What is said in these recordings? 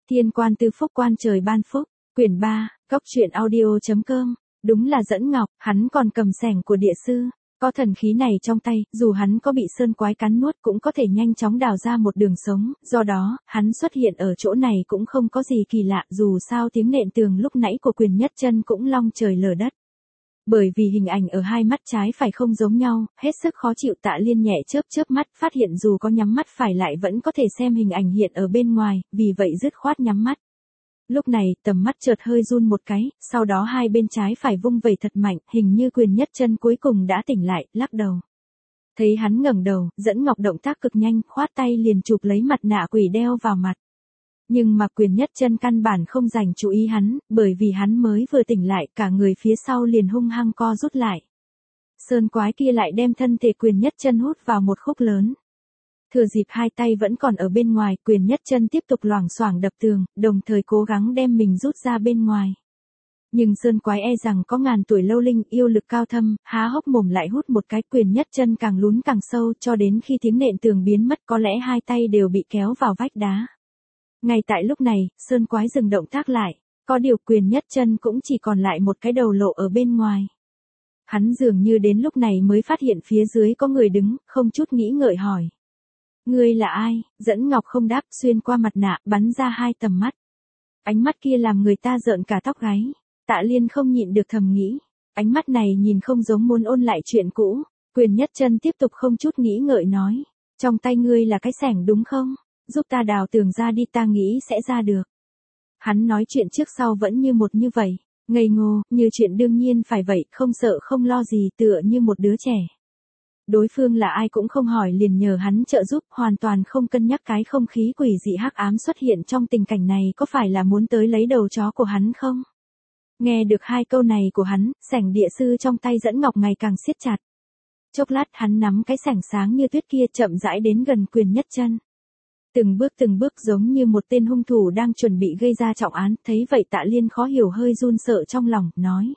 Thiên quan tư phúc quan trời ban phúc, quyển 3, góc truyện audio.com, đúng là Dẫn Ngọc, hắn còn cầm xẻng của địa sư, có thần khí này trong tay, dù hắn có bị sơn quái cắn nuốt cũng có thể nhanh chóng đào ra một đường sống, do đó, hắn xuất hiện ở chỗ này cũng không có gì kỳ lạ, dù sao tiếng nện tường lúc nãy của Quyền Nhất Chân cũng long trời lở đất. Bởi vì hình ảnh ở hai mắt trái phải không giống nhau, hết sức khó chịu, Tạ Liên nhẹ chớp mắt, phát hiện dù có nhắm mắt phải lại vẫn có thể xem hình ảnh hiện ở bên ngoài, vì vậy dứt khoát nhắm mắt. Lúc này, tầm mắt chợt hơi run một cái, sau đó hai bên trái phải vung vẩy thật mạnh, hình như Quyền Nhất Chân cuối cùng đã tỉnh lại, lắc đầu. Thấy hắn ngẩng đầu, Dẫn Ngọc động tác cực nhanh, khoát tay liền chụp lấy mặt nạ quỷ đeo vào mặt. Nhưng mà Quyền Nhất Chân căn bản không dành chú ý hắn, bởi vì hắn mới vừa tỉnh lại, cả người phía sau liền hung hăng co rút lại. Sơn quái kia lại đem thân thể Quyền Nhất Chân hút vào một khúc lớn. Thừa dịp hai tay vẫn còn ở bên ngoài, Quyền Nhất Chân tiếp tục loảng xoảng đập tường, đồng thời cố gắng đem mình rút ra bên ngoài. Nhưng sơn quái e rằng có ngàn tuổi lâu linh, yêu lực cao thâm, há hốc mồm lại hút một cái, Quyền Nhất Chân càng lún càng sâu, cho đến khi tiếng nện tường biến mất, có lẽ hai tay đều bị kéo vào vách đá. Ngay tại lúc này, sơn quái dừng động tác lại, có điều Quyền Nhất Chân cũng chỉ còn lại một cái đầu lộ ở bên ngoài. Hắn dường như đến lúc này mới phát hiện phía dưới có người đứng, không chút nghĩ ngợi hỏi. Ngươi là ai? Dẫn Ngọc không đáp, xuyên qua mặt nạ, bắn ra hai tầm mắt. Ánh mắt kia làm người ta rợn cả tóc gáy. Tạ Liên không nhịn được thầm nghĩ. Ánh mắt này nhìn không giống muốn ôn lại chuyện cũ. Quyền Nhất Chân tiếp tục không chút nghĩ ngợi nói. Trong tay ngươi là cái xẻng đúng không? Giúp ta đào tường ra đi, ta nghĩ sẽ ra được. Hắn nói chuyện trước sau vẫn như một như vậy. Ngây ngô, như chuyện đương nhiên phải vậy, không sợ không lo gì, tựa như một đứa trẻ. Đối phương là ai cũng không hỏi, liền nhờ hắn trợ giúp, hoàn toàn không cân nhắc cái không khí quỷ dị hắc ám xuất hiện trong tình cảnh này có phải là muốn tới lấy đầu chó của hắn không? Nghe được hai câu này của hắn, xẻng địa sư trong tay Dẫn Ngọc ngày càng siết chặt. Chốc lát hắn nắm cái xẻng sáng như tuyết kia chậm rãi đến gần Quyền Nhất Chân. Từng bước giống như một tên hung thủ đang chuẩn bị gây ra trọng án, thấy vậy Tạ Liên khó hiểu hơi run sợ trong lòng, nói.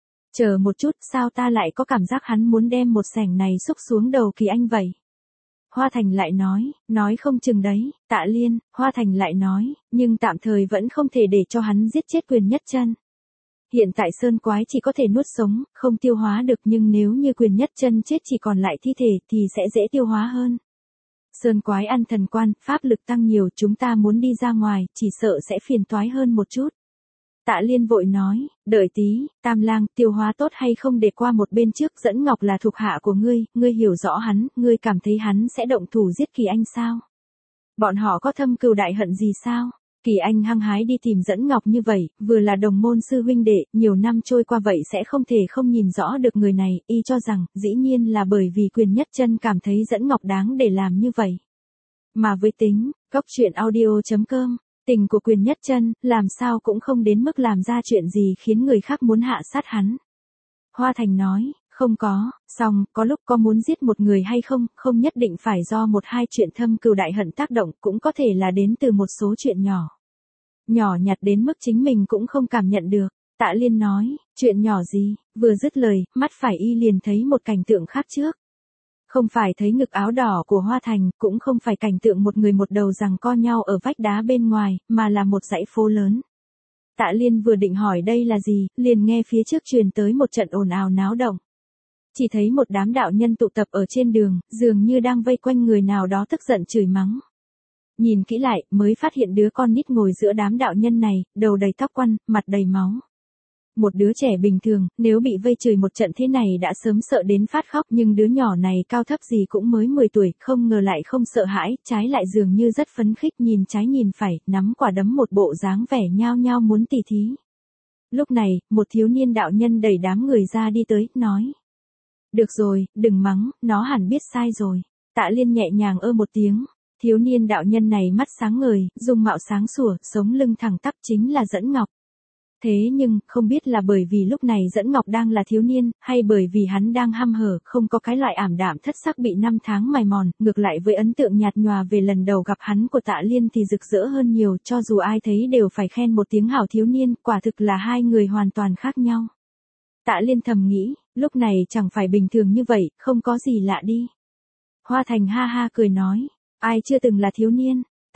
Chờ một chút, sao ta lại có cảm giác hắn muốn đem một xẻng này xúc xuống đầu Kỳ Anh vậy? Hoa Thành lại nói không chừng đấy, Tạ Liên, Hoa Thành lại nói, nhưng tạm thời vẫn không thể để cho hắn giết chết Quyền Nhất Chân. Hiện tại sơn quái chỉ có thể nuốt sống, không tiêu hóa được, nhưng nếu như Quyền Nhất Chân chết chỉ còn lại thi thể thì sẽ dễ tiêu hóa hơn. Sơn quái ăn thần quan, pháp lực tăng nhiều, chúng ta muốn đi ra ngoài, chỉ sợ sẽ phiền toái hơn một chút. Tạ Liên vội nói, đợi tí, Tam Lang, tiêu hóa tốt hay không để qua một bên trước, Dẫn Ngọc là thuộc hạ của ngươi hiểu rõ hắn, ngươi cảm thấy hắn sẽ động thủ giết Kỳ Anh sao? Bọn họ có thâm cừu đại hận gì sao? Kỳ Anh hăng hái đi tìm Dẫn Ngọc như vậy, vừa là đồng môn sư huynh đệ, nhiều năm trôi qua vậy sẽ không thể không nhìn rõ được người này, y cho rằng, dĩ nhiên là bởi vì Quyền Nhất Chân cảm thấy Dẫn Ngọc đáng để làm như vậy. Mà với tính, góc truyện audio.com, tình của Quyền Nhất Chân, làm sao cũng không đến mức làm ra chuyện gì khiến người khác muốn hạ sát hắn. Hoa Thành nói, không có, song, có lúc có muốn giết một người hay không, không nhất định phải do một hai chuyện thâm cừu đại hận tác động, cũng có thể là đến từ một số chuyện nhỏ. Nhỏ nhặt đến mức chính mình cũng không cảm nhận được. Tạ Liên nói, chuyện nhỏ gì? Vừa dứt lời, mắt phải y liền thấy một cảnh tượng khác trước. Không phải thấy ngực áo đỏ của Hoa Thành, cũng không phải cảnh tượng một người một đầu giằng co nhau ở vách đá bên ngoài, mà là một dãy phố lớn. Tạ Liên vừa định hỏi đây là gì, liền nghe phía trước truyền tới một trận ồn ào náo động. Chỉ thấy một đám đạo nhân tụ tập ở trên đường, dường như đang vây quanh người nào đó tức giận chửi mắng. Nhìn kỹ lại, mới phát hiện đứa con nít ngồi giữa đám đạo nhân này, đầu đầy tóc quăn, mặt đầy máu. Một đứa trẻ bình thường, nếu bị vây chửi một trận thế này đã sớm sợ đến phát khóc, nhưng đứa nhỏ này cao thấp gì cũng mới 10 tuổi, không ngờ lại không sợ hãi, trái lại dường như rất phấn khích, nhìn trái nhìn phải, nắm quả đấm một bộ dáng vẻ nhao nhao muốn tỉ thí. Lúc này, một thiếu niên đạo nhân đẩy đám người ra đi tới, nói. Được rồi, đừng mắng, nó hẳn biết sai rồi. Tạ Liên nhẹ nhàng một tiếng. Thiếu niên đạo nhân này mắt sáng ngời, dung mạo sáng sủa, sống lưng thẳng tắp, chính là Dẫn Ngọc. Thế nhưng, không biết là bởi vì lúc này Dẫn Ngọc đang là thiếu niên, hay bởi vì hắn đang hăm hở, không có cái loại ảm đạm thất sắc bị năm tháng mài mòn, ngược lại với ấn tượng nhạt nhòa về lần đầu gặp hắn của Tạ Liên thì rực rỡ hơn nhiều, cho dù ai thấy đều phải khen một tiếng hảo thiếu niên, quả thực là hai người hoàn toàn khác nhau. Tạ Liên thầm nghĩ, lúc này chẳng phải bình thường như vậy, không có gì lạ đi. Hoa Thành ha ha cười nói, ai chưa từng là thiếu niên?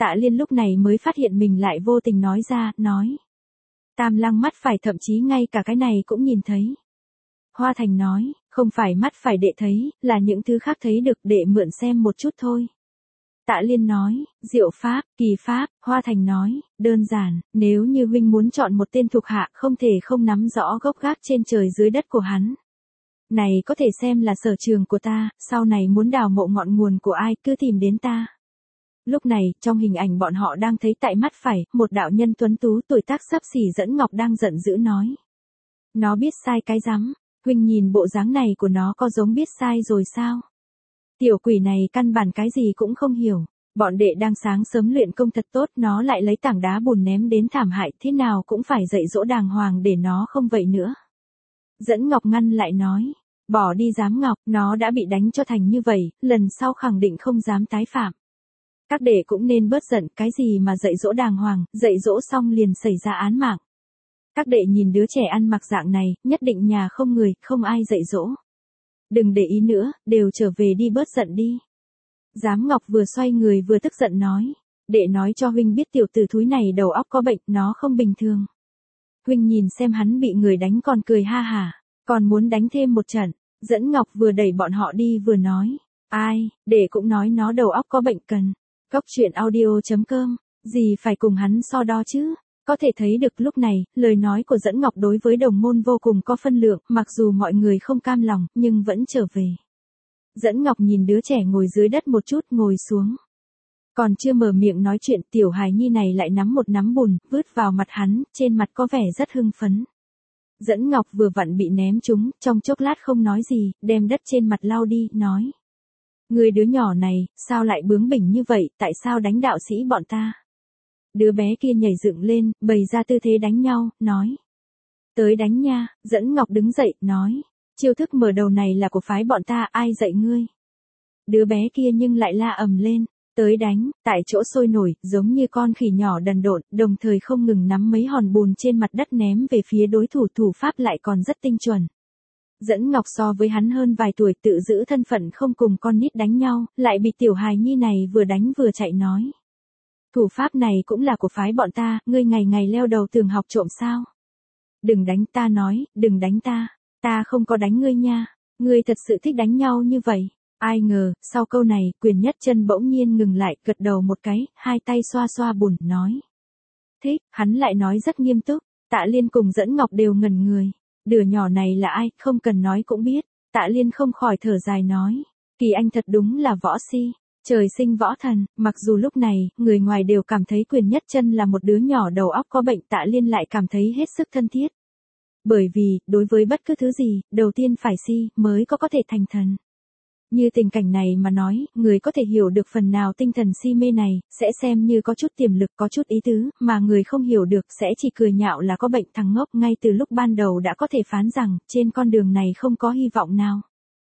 Tạ Liên lúc này mới phát hiện mình lại vô tình nói ra, nói. Tam Lăng mắt phải thậm chí ngay cả cái này cũng nhìn thấy. Hoa Thành nói, không phải mắt phải đệ thấy, là những thứ khác thấy được, đệ mượn xem một chút thôi. Tạ Liên nói, diệu pháp, kỳ pháp. Hoa Thành nói, đơn giản, nếu như huynh muốn chọn một tên thuộc hạ không thể không nắm rõ gốc gác trên trời dưới đất của hắn. Này có thể xem là sở trường của ta, sau này muốn đào mộ ngọn nguồn của ai cứ tìm đến ta. Lúc này, trong hình ảnh bọn họ đang thấy tại mắt phải, một đạo nhân tuấn tú tuổi tác xấp xỉ Dẫn Ngọc đang giận dữ nói. Nó biết sai cái rắm, huynh nhìn bộ dáng này của nó có giống biết sai rồi sao? Tiểu quỷ này căn bản cái gì cũng không hiểu, bọn đệ đang sáng sớm luyện công thật tốt, nó lại lấy tảng đá bùn ném đến thảm hại, thế nào cũng phải dạy dỗ đàng hoàng để nó không vậy nữa. Dẫn Ngọc ngăn lại nói, bỏ đi Giám Ngọc, nó đã bị đánh cho thành như vậy, lần sau khẳng định không dám tái phạm. Các đệ cũng nên bớt giận, cái gì mà dạy dỗ đàng hoàng, dạy dỗ xong liền xảy ra án mạng. Các đệ nhìn đứa trẻ ăn mặc dạng này, nhất định nhà không người, không ai dạy dỗ. Đừng để ý nữa, đều trở về đi, bớt giận đi. Giám Ngọc vừa xoay người vừa tức giận nói, đệ nói cho huynh biết tiểu tử thúi này đầu óc có bệnh, nó không bình thường. Huynh nhìn xem hắn bị người đánh còn cười ha hả, còn muốn đánh thêm một trận. Dẫn Ngọc vừa đẩy bọn họ đi vừa nói, ai, đệ cũng nói nó đầu óc có bệnh cần. Cốc truyện audio.com, gì phải cùng hắn so đo chứ? Có thể thấy được lúc này, lời nói của Dẫn Ngọc đối với đồng môn vô cùng có phân lượng, mặc dù mọi người không cam lòng, nhưng vẫn trở về. Dẫn Ngọc nhìn đứa trẻ ngồi dưới đất một chút, ngồi xuống. Còn chưa mở miệng nói chuyện, tiểu hài nhi này lại nắm một nắm bùn, vứt vào mặt hắn, trên mặt có vẻ rất hưng phấn. Dẫn Ngọc vừa vặn bị ném trúng, trong chốc lát không nói gì, đem đất trên mặt lau đi, nói. Người đứa nhỏ này, sao lại bướng bỉnh như vậy, tại sao đánh đạo sĩ bọn ta? Đứa bé kia nhảy dựng lên, bày ra tư thế đánh nhau, nói. Tới đánh nha. Dẫn Ngọc đứng dậy, nói. Chiêu thức mở đầu này là của phái bọn ta, ai dạy ngươi? Đứa bé kia nhưng lại la ầm lên. Tới đánh, tại chỗ sôi nổi, giống như con khỉ nhỏ đần độn, đồng thời không ngừng nắm mấy hòn bùn trên mặt đất ném về phía đối thủ, thủ pháp lại còn rất tinh chuẩn. Dẫn Ngọc so với hắn hơn vài tuổi, tự giữ thân phận không cùng con nít đánh nhau, lại bị tiểu hài nhi này vừa đánh vừa chạy nói. Thủ pháp này cũng là của phái bọn ta, ngươi ngày ngày leo đầu tường học trộm sao? Đừng đánh ta nói, đừng đánh ta không có đánh ngươi nha, ngươi thật sự thích đánh nhau như vậy. Ai ngờ, sau câu này, Quyền Nhất Chân bỗng nhiên ngừng lại, gật đầu một cái, hai tay xoa xoa bùn, nói. Thích, hắn lại nói rất nghiêm túc. Tạ Liên cùng Dẫn Ngọc đều ngẩn người. Đứa nhỏ này là ai, không cần nói cũng biết. Tạ Liên không khỏi thở dài nói. Kỳ anh thật đúng là võ si. Trời sinh võ thần, mặc dù lúc này, người ngoài đều cảm thấy Quyền Nhất Chân là một đứa nhỏ đầu óc có bệnh, Tạ Liên lại cảm thấy hết sức thân thiết. Bởi vì, đối với bất cứ thứ gì, đầu tiên phải si, mới có thể thành thần. Như tình cảnh này mà nói, người có thể hiểu được phần nào tinh thần si mê này, sẽ xem như có chút tiềm lực, có chút ý tứ, mà người không hiểu được sẽ chỉ cười nhạo là có bệnh, thằng ngốc, ngay từ lúc ban đầu đã có thể phán rằng, trên con đường này không có hy vọng nào.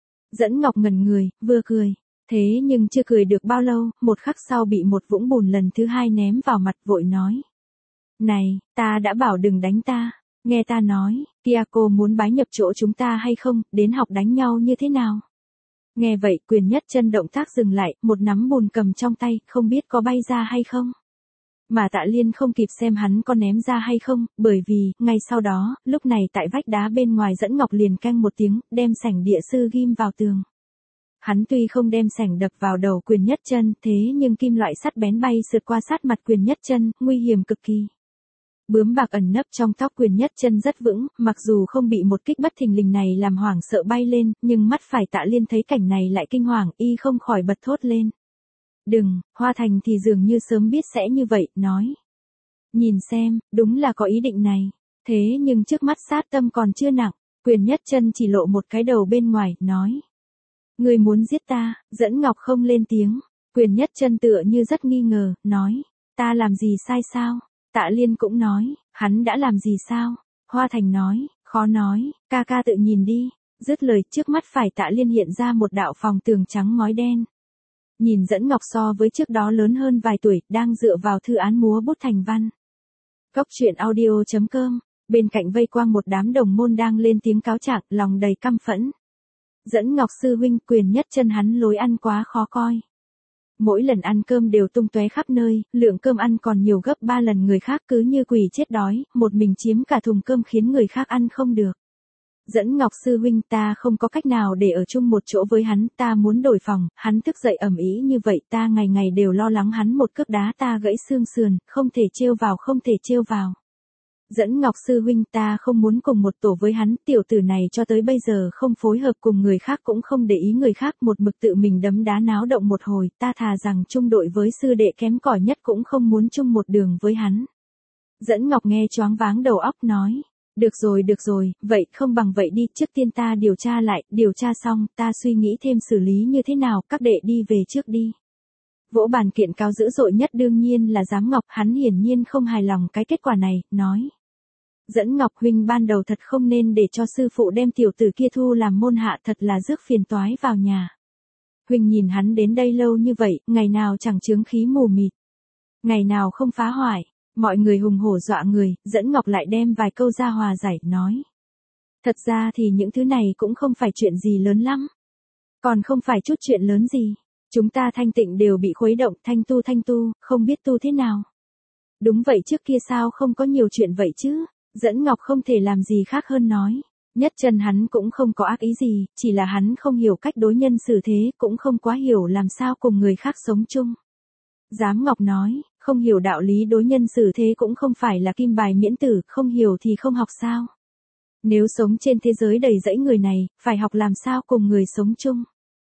Dẫn Ngọc ngẩn người, vừa cười. Thế nhưng chưa cười được bao lâu, một khắc sau bị một vũng bùn lần thứ hai ném vào mặt, vội nói. Này, ta đã bảo đừng đánh ta, nghe ta nói, kia cô muốn bái nhập chỗ chúng ta hay không, đến học đánh nhau như thế nào? Nghe vậy, Quyền Nhất Chân động tác dừng lại, một nắm bùn cầm trong tay, không biết có bay ra hay không. Mà Tạ Liên không kịp xem hắn có ném ra hay không, bởi vì, ngay sau đó, lúc này tại vách đá bên ngoài Dẫn Ngọc liền canh một tiếng, đem sảnh địa sư ghim vào tường. Hắn tuy không đem sảnh đập vào đầu Quyền Nhất Chân, thế nhưng kim loại sắt bén bay sượt qua sát mặt Quyền Nhất Chân, nguy hiểm cực kỳ. Bướm bạc ẩn nấp trong tóc Quyền Nhất Chân rất vững, mặc dù không bị một kích bất thình lình này làm hoảng sợ bay lên, nhưng mắt phải Tạ Liên thấy cảnh này lại kinh hoàng, y không khỏi bật thốt lên. Đừng, Hoa Thành thì dường như sớm biết sẽ như vậy, nói. Nhìn xem, đúng là có ý định này. Thế nhưng trước mắt sát tâm còn chưa nặng, Quyền Nhất Chân chỉ lộ một cái đầu bên ngoài, nói. Ngươi muốn giết ta? Dẫn Ngọc không lên tiếng. Quyền Nhất Chân tựa như rất nghi ngờ, nói. Ta làm gì sai sao? Tạ Liên cũng nói, hắn đã làm gì sao? Hoa Thành nói, khó nói, ca ca tự nhìn đi. Dứt lời, trước mắt phải Tạ Liên hiện ra một đạo phòng tường trắng ngói đen. Nhìn Dẫn Ngọc so với trước đó lớn hơn vài tuổi, đang dựa vào thư án múa bút thành văn. Cốc truyện audio.com, bên cạnh vây quang một đám đồng môn đang lên tiếng cáo trạng, lòng đầy căm phẫn. Dẫn Ngọc sư huynh, Quyền Nhất Chân hắn lối ăn quá khó coi. Mỗi lần ăn cơm đều tung tóe khắp nơi, lượng cơm ăn còn nhiều gấp 3 lần người khác, cứ như quỷ chết đói, một mình chiếm cả thùng cơm khiến người khác ăn không được. Dẫn Ngọc sư huynh, ta không có cách nào để ở chung một chỗ với hắn, ta muốn đổi phòng, hắn thức dậy ầm ĩ như vậy, ta ngày ngày đều lo lắng hắn một cước đá ta gãy xương sườn, không thể trêu vào, không thể trêu vào. Dẫn Ngọc sư huynh, ta không muốn cùng một tổ với hắn, tiểu tử này cho tới bây giờ không phối hợp cùng người khác, cũng không để ý người khác, một mực tự mình đấm đá náo động một hồi, ta thà rằng chung đội với sư đệ kém cỏi nhất cũng không muốn chung một đường với hắn. Dẫn Ngọc nghe choáng váng đầu óc nói. Được rồi, vậy không bằng vậy đi, trước tiên ta điều tra lại, điều tra xong, ta suy nghĩ thêm xử lý như thế nào, các đệ đi về trước đi. Vỗ bàn kiện cáo dữ dội nhất đương nhiên là Giám Ngọc, hắn hiển nhiên không hài lòng cái kết quả này, nói. Dẫn Ngọc huynh ban đầu thật không nên để cho sư phụ đem tiểu tử kia thu làm môn hạ, thật là rước phiền toái vào nhà. Huynh nhìn hắn đến đây lâu như vậy, ngày nào chẳng chướng khí mù mịt. Ngày nào không phá hoại. Mọi người hùng hổ dọa người, Dẫn Ngọc lại đem vài câu ra hòa giải, nói. Thật ra thì những thứ này cũng không phải chuyện gì lớn lắm. Còn không phải chút chuyện lớn gì. Chúng ta Thanh Tịnh đều bị khuấy động, thanh tu, không biết tu thế nào. Đúng vậy, trước kia sao không có nhiều chuyện vậy chứ. Dẫn Ngọc không thể làm gì khác hơn nói. Nhất Chân hắn cũng không có ác ý gì, chỉ là hắn không hiểu cách đối nhân xử thế, cũng không quá hiểu làm sao cùng người khác sống chung. Giám Ngọc nói, không hiểu đạo lý đối nhân xử thế cũng không phải là kim bài miễn tử, không hiểu thì không học sao. Nếu sống trên thế giới đầy rẫy người này, phải học làm sao cùng người sống chung.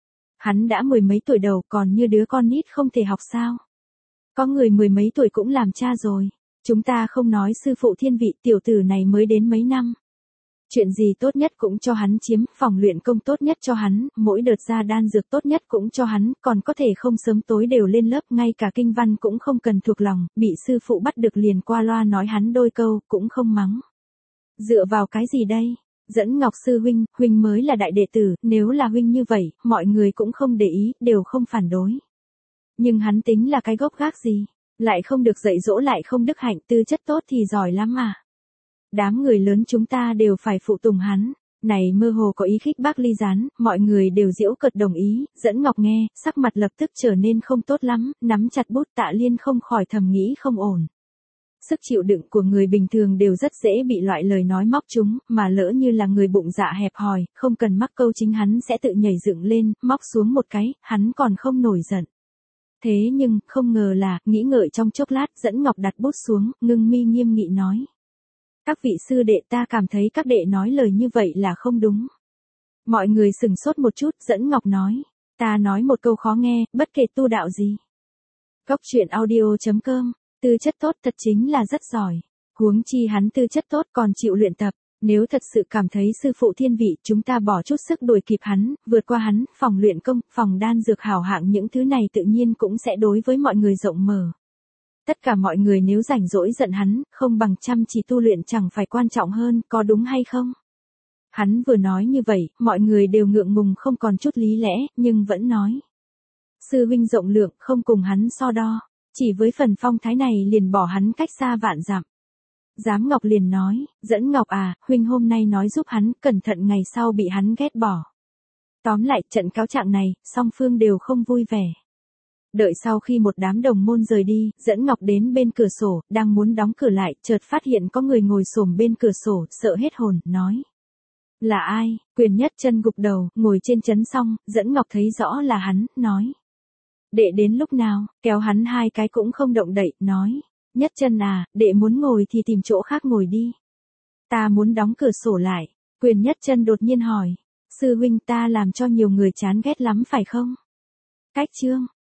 Hắn đã 10 mấy tuổi đầu, còn như đứa con nít không thể học sao. Có người 10 mấy tuổi cũng làm cha rồi. Chúng ta không nói sư phụ thiên vị, tiểu tử này mới đến mấy năm. Chuyện gì tốt nhất cũng cho hắn chiếm, phòng luyện công tốt nhất cho hắn, mỗi đợt ra đan dược tốt nhất cũng cho hắn, còn có thể không sớm tối đều lên lớp, ngay cả kinh văn cũng không cần thuộc lòng, bị sư phụ bắt được liền qua loa nói hắn đôi câu, cũng không mắng. Dựa vào cái gì đây? Dẫn Ngọc sư huynh, huynh mới là đại đệ tử, nếu là huynh như vậy, mọi người cũng không để ý, đều không phản đối. Nhưng hắn tính là cái gốc gác gì? Lại không được dạy dỗ, lại không đức hạnh, tư chất tốt thì giỏi lắm mà. Đám người lớn chúng ta đều phải phụ tùng hắn. Này mơ hồ có ý khích bác ly gián, mọi người đều giễu cợt đồng ý, Dẫn Ngọc nghe, sắc mặt lập tức trở nên không tốt lắm, nắm chặt bút. Tạ Liên không khỏi thầm nghĩ không ổn. Sức chịu đựng của người bình thường đều rất dễ bị loại lời nói móc trúng, mà lỡ như là người bụng dạ hẹp hòi, không cần mắc câu chính hắn sẽ tự nhảy dựng lên, móc xuống một cái, hắn còn không nổi giận. Thế nhưng, không ngờ là, nghĩ ngợi trong chốc lát, Dẫn Ngọc đặt bút xuống, ngưng mi nghiêm nghị nói. Các vị sư đệ, ta cảm thấy các đệ nói lời như vậy là không đúng. Mọi người sửng sốt một chút, Dẫn Ngọc nói. Ta nói một câu khó nghe, bất kể tu đạo gì. Góc truyện audio.com, tư chất tốt thật chính là rất giỏi. Huống chi hắn tư chất tốt còn chịu luyện tập. Nếu thật sự cảm thấy sư phụ thiên vị, chúng ta bỏ chút sức đuổi kịp hắn, vượt qua hắn, phòng luyện công, phòng đan dược hảo hạng, những thứ này tự nhiên cũng sẽ đối với mọi người rộng mở. Tất cả mọi người nếu rảnh rỗi giận hắn, không bằng chăm chỉ tu luyện chẳng phải quan trọng hơn, có đúng hay không? Hắn vừa nói như vậy, mọi người đều ngượng ngùng không còn chút lý lẽ, nhưng vẫn nói. Sư huynh rộng lượng, không cùng hắn so đo, chỉ với phần phong thái này liền bỏ hắn cách xa vạn dặm. Giám Ngọc liền nói, Dẫn Ngọc à, huynh hôm nay nói giúp hắn, cẩn thận ngày sau bị hắn ghét bỏ. Tóm lại, trận cáo trạng này, song phương đều không vui vẻ. Đợi sau khi một đám đồng môn rời đi, Dẫn Ngọc đến bên cửa sổ, đang muốn đóng cửa lại, chợt phát hiện có người ngồi xổm bên cửa sổ, sợ hết hồn, nói. Là ai? Quyền Nhất Chân gục đầu, ngồi trên chấn xong, Dẫn Ngọc thấy rõ là hắn, nói. Đệ đến lúc nào, kéo hắn hai cái cũng không động đậy, nói. Nhất Chân à, đệ muốn ngồi thì tìm chỗ khác ngồi đi. Ta muốn đóng cửa sổ lại. Quyền Nhất Chân đột nhiên hỏi. Sư huynh, ta làm cho nhiều người chán ghét lắm phải không? Cách chương.